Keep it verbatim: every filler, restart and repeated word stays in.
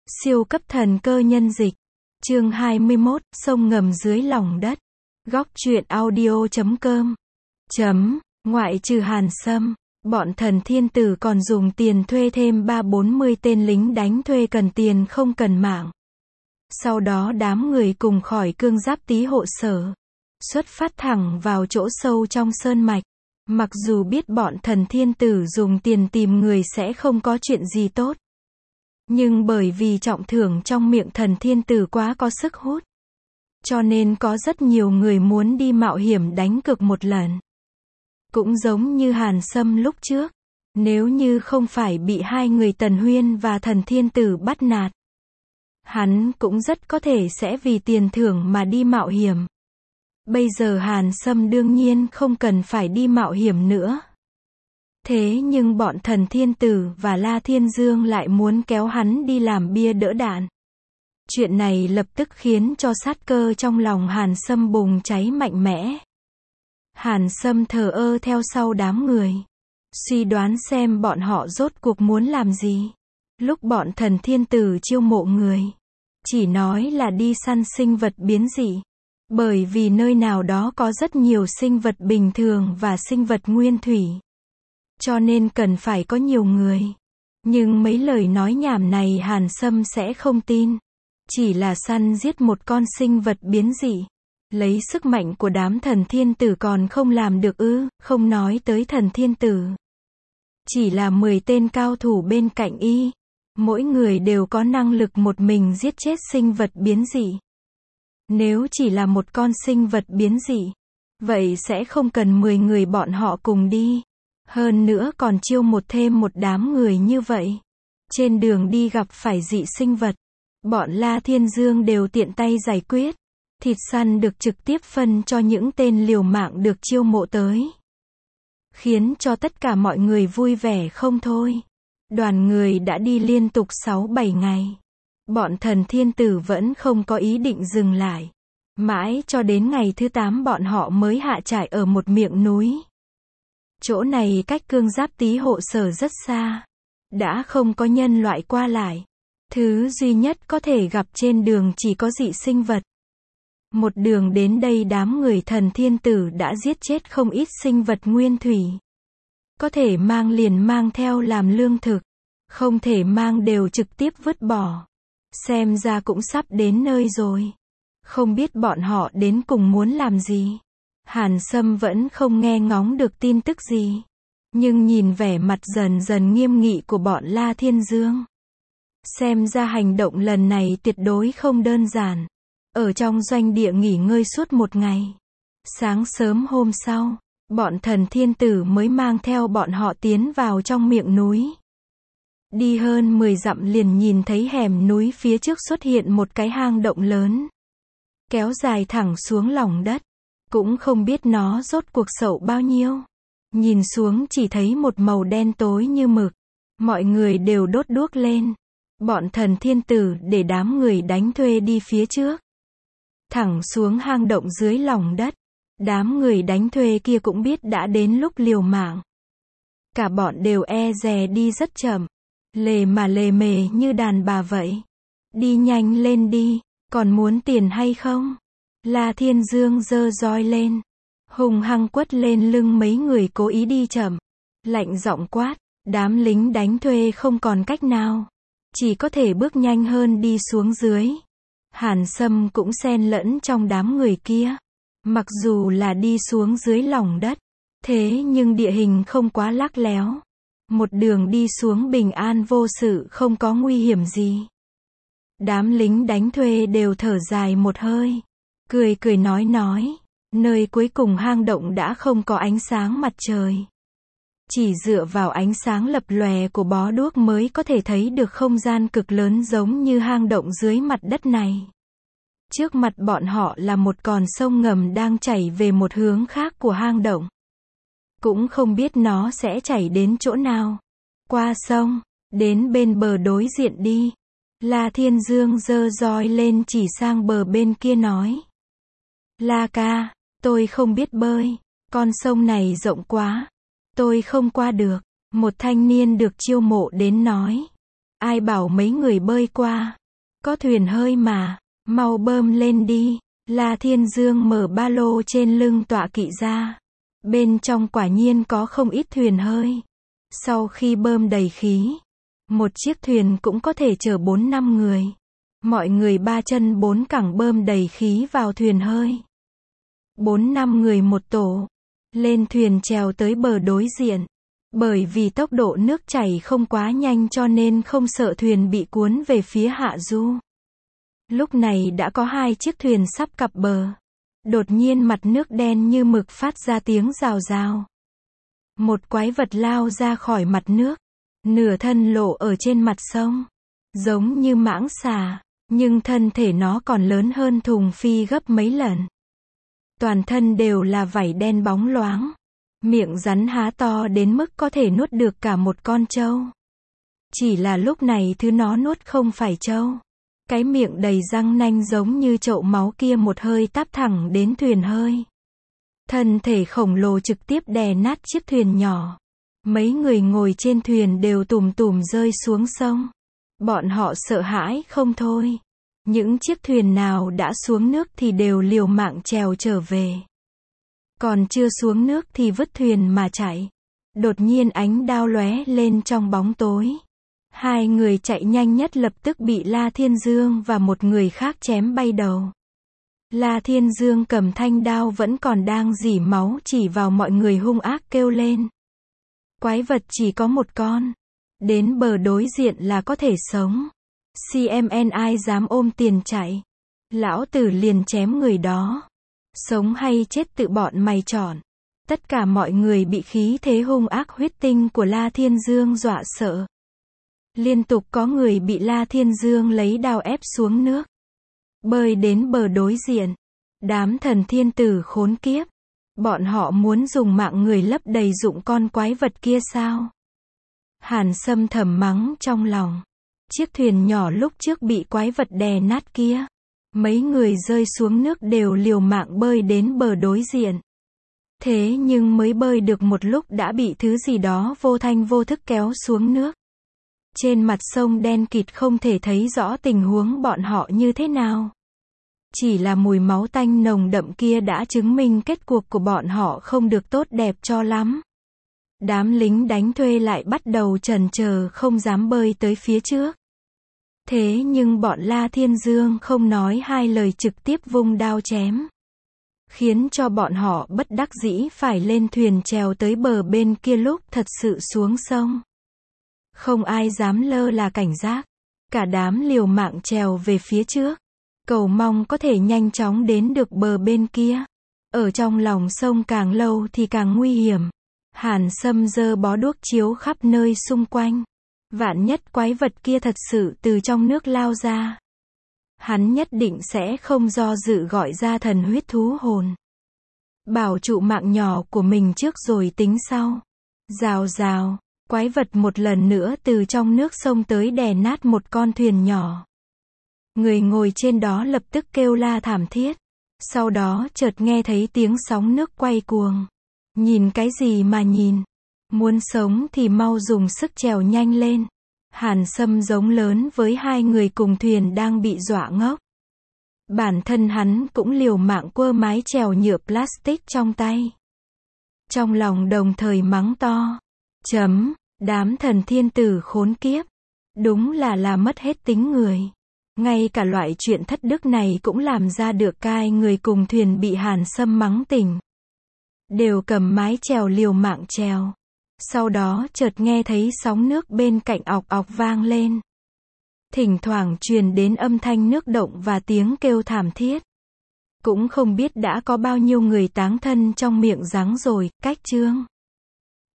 Siêu cấp thần cơ nhân dịch. Chương hai mươi mốt, sông ngầm dưới lòng đất. Góc truyện audio chấm com. Chấm, ngoại trừ Hàn Sâm, bọn thần thiên tử còn dùng tiền thuê thêm ba bốn mươi tên lính đánh thuê cần tiền không cần mạng. Sau đó đám người cùng khỏi cương giáp tý hộ sở. Xuất phát thẳng vào chỗ sâu trong sơn mạch. Mặc dù biết bọn thần thiên tử dùng tiền tìm người sẽ không có chuyện gì tốt. Nhưng bởi vì trọng thưởng trong miệng thần thiên tử quá có sức hút. Cho nên có rất nhiều người muốn đi mạo hiểm đánh cược một lần. Cũng giống như Hàn Sâm lúc trước. Nếu như không phải bị hai người Tần Huyên và thần thiên tử bắt nạt. Hắn cũng rất có thể sẽ vì tiền thưởng mà đi mạo hiểm. Bây giờ Hàn Sâm đương nhiên không cần phải đi mạo hiểm nữa. Thế nhưng bọn thần thiên tử và La Thiên Dương lại muốn kéo hắn đi làm bia đỡ đạn. Chuyện này lập tức khiến cho sát cơ trong lòng Hàn Sâm bùng cháy mạnh mẽ. Hàn Sâm thờ ơ theo sau đám người. Suy đoán xem bọn họ rốt cuộc muốn làm gì. Lúc bọn thần thiên tử chiêu mộ người. Chỉ nói là đi săn sinh vật biến dị. Bởi vì nơi nào đó có rất nhiều sinh vật bình thường và sinh vật nguyên thủy. Cho nên cần phải có nhiều người. Nhưng mấy lời nói nhảm này Hàn Sâm sẽ không tin. Chỉ là săn giết một con sinh vật biến dị. Lấy sức mạnh của đám thần thiên tử còn không làm được ư, không nói tới thần thiên tử. Chỉ là mười tên cao thủ bên cạnh y. Mỗi người đều có năng lực một mình giết chết sinh vật biến dị. Nếu chỉ là một con sinh vật biến dị, vậy sẽ không cần mười người bọn họ cùng đi. Hơn nữa còn chiêu một thêm một đám người như vậy. Trên đường đi gặp phải dị sinh vật, bọn La Thiên Dương đều tiện tay giải quyết. Thịt săn được trực tiếp phân cho những tên liều mạng được chiêu mộ tới. Khiến cho tất cả mọi người vui vẻ không thôi. Đoàn người đã đi liên tục sáu bảy ngày. Bọn thần thiên tử vẫn không có ý định dừng lại. Mãi cho đến ngày thứ tám bọn họ mới hạ trại ở một miệng núi. Chỗ này cách cương giáp tý hộ sở rất xa. Đã không có nhân loại qua lại. Thứ duy nhất có thể gặp trên đường chỉ có dị sinh vật. Một đường đến đây đám người thần thiên tử đã giết chết không ít sinh vật nguyên thủy. Có thể mang liền mang theo làm lương thực. Không thể mang đều trực tiếp vứt bỏ. Xem ra cũng sắp đến nơi rồi. Không biết bọn họ đến cùng muốn làm gì. Hàn Sâm vẫn không nghe ngóng được tin tức gì. Nhưng nhìn vẻ mặt dần dần nghiêm nghị của bọn La Thiên Dương. Xem ra hành động lần này tuyệt đối không đơn giản. Ở trong doanh địa nghỉ ngơi suốt một ngày. Sáng sớm hôm sau, bọn thần thiên tử mới mang theo bọn họ tiến vào trong miệng núi. Đi hơn mười dặm liền nhìn thấy hẻm núi phía trước xuất hiện một cái hang động lớn. Kéo dài thẳng xuống lòng đất. Cũng không biết nó rốt cuộc sâu bao nhiêu. Nhìn xuống chỉ thấy một màu đen tối như mực. Mọi người đều đốt đuốc lên. Bọn thần thiên tử để đám người đánh thuê đi phía trước. Thẳng xuống hang động dưới lòng đất. Đám người đánh thuê kia cũng biết đã đến lúc liều mạng. Cả bọn đều e dè đi rất chậm. Lề mà lề mề như đàn bà vậy. Đi nhanh lên đi, còn muốn tiền hay không? La Thiên Dương giơ roi lên. Hùng hăng quất lên lưng mấy người cố ý đi chậm. Lạnh giọng quát, đám lính đánh thuê không còn cách nào. Chỉ có thể bước nhanh hơn đi xuống dưới. Hàn Sâm cũng xen lẫn trong đám người kia. Mặc dù là đi xuống dưới lòng đất. Thế nhưng địa hình không quá lác léo. Một đường đi xuống bình an vô sự không có nguy hiểm gì. Đám lính đánh thuê đều thở dài một hơi. Cười cười nói nói. Nơi cuối cùng hang động đã không có ánh sáng mặt trời. Chỉ dựa vào ánh sáng lập lòe của bó đuốc mới có thể thấy được không gian cực lớn giống như hang động dưới mặt đất này. Trước mặt bọn họ là một con sông ngầm đang chảy về một hướng khác của hang động. Cũng không biết nó sẽ chảy đến chỗ nào. Qua sông, đến bên bờ đối diện đi. La Thiên Dương giơ roi lên chỉ sang bờ bên kia nói. La ca, tôi không biết bơi. Con sông này rộng quá. Tôi không qua được. Một thanh niên được chiêu mộ đến nói. Ai bảo mấy người bơi qua? Có thuyền hơi mà, mau bơm lên đi. La Thiên Dương mở ba lô trên lưng tọa kỵ ra. Bên trong quả nhiên có không ít thuyền hơi. Sau khi bơm đầy khí, một chiếc thuyền cũng có thể chở bốn năm người. Mọi người ba chân bốn cẳng bơm đầy khí vào thuyền hơi. Bốn năm người một tổ. Lên thuyền trèo tới bờ đối diện. Bởi vì tốc độ nước chảy không quá nhanh cho nên không sợ thuyền bị cuốn về phía hạ du. Lúc này đã có hai chiếc thuyền sắp cập bờ. Đột nhiên mặt nước đen như mực phát ra tiếng rào rào. Một quái vật lao ra khỏi mặt nước. Nửa thân lộ ở trên mặt sông. Giống như mãng xà, nhưng thân thể nó còn lớn hơn thùng phi gấp mấy lần. Toàn thân đều là vảy đen bóng loáng. Miệng rắn há to đến mức có thể nuốt được cả một con trâu. Chỉ là lúc này thứ nó nuốt không phải trâu. Cái miệng đầy răng nanh giống như chậu máu kia một hơi táp thẳng đến thuyền hơi. Thân thể khổng lồ trực tiếp đè nát chiếc thuyền nhỏ. Mấy người ngồi trên thuyền đều tùm tùm rơi xuống sông. Bọn họ sợ hãi không thôi. Những chiếc thuyền nào đã xuống nước thì đều liều mạng trèo trở về. Còn chưa xuống nước thì vứt thuyền mà chạy. Đột nhiên ánh đao lóe lên trong bóng tối. Hai người chạy nhanh nhất lập tức bị La Thiên Dương và một người khác chém bay đầu. La Thiên Dương cầm thanh đao vẫn còn đang rỉ máu chỉ vào mọi người hung ác kêu lên. Quái vật chỉ có một con. Đến bờ đối diện là có thể sống. xê em en ai dám ôm tiền chạy. Lão tử liền chém người đó. Sống hay chết tự bọn mày chọn. Tất cả mọi người bị khí thế hung ác huyết tinh của La Thiên Dương dọa sợ. Liên tục có người bị La Thiên Dương lấy đao ép xuống nước. Bơi đến bờ đối diện. Đám thần thiên tử khốn kiếp. Bọn họ muốn dùng mạng người lấp đầy dụng con quái vật kia sao? Hàn Sâm thầm mắng trong lòng. Chiếc thuyền nhỏ lúc trước bị quái vật đè nát kia. Mấy người rơi xuống nước đều liều mạng bơi đến bờ đối diện. Thế nhưng mới bơi được một lúc đã bị thứ gì đó vô thanh vô thức kéo xuống nước. Trên mặt sông đen kịt không thể thấy rõ tình huống bọn họ như thế nào. Chỉ là mùi máu tanh nồng đậm kia đã chứng minh kết cuộc của bọn họ không được tốt đẹp cho lắm. Đám lính đánh thuê lại bắt đầu chần chờ không dám bơi tới phía trước. Thế nhưng bọn La Thiên Dương không nói hai lời trực tiếp vung đao chém. Khiến cho bọn họ bất đắc dĩ phải lên thuyền trèo tới bờ bên kia lúc thật sự xuống sông. Không ai dám lơ là cảnh giác. Cả đám liều mạng trèo về phía trước. Cầu mong có thể nhanh chóng đến được bờ bên kia. Ở trong lòng sông càng lâu thì càng nguy hiểm. Hàn Sâm giơ bó đuốc chiếu khắp nơi xung quanh. Vạn nhất quái vật kia thật sự từ trong nước lao ra. Hắn nhất định sẽ không do dự gọi ra thần huyết thú hồn. Bảo trụ mạng nhỏ của mình trước rồi tính sau. Rào rào, quái vật một lần nữa từ trong nước sông tới đè nát một con thuyền nhỏ. Người ngồi trên đó lập tức kêu la thảm thiết. Sau đó chợt nghe thấy tiếng sóng nước quay cuồng. Nhìn cái gì mà nhìn? Muốn sống thì mau dùng sức trèo nhanh lên. Hàn Sâm giống lớn với hai người cùng thuyền đang bị dọa ngốc. Bản thân hắn cũng liều mạng quơ mái chèo nhựa plastic trong tay. Trong lòng đồng thời mắng to. Chấm, đám thần thiên tử khốn kiếp. Đúng là là mất hết tính người. Ngay cả loại chuyện thất đức này cũng làm ra được, cai người cùng thuyền bị Hàn Sâm mắng tỉnh. Đều cầm mái chèo liều mạng chèo. Sau đó chợt nghe thấy sóng nước bên cạnh ọc ọc vang lên. Thỉnh thoảng truyền đến âm thanh nước động và tiếng kêu thảm thiết. Cũng không biết đã có bao nhiêu người táng thân trong miệng giếng rồi. Cách chương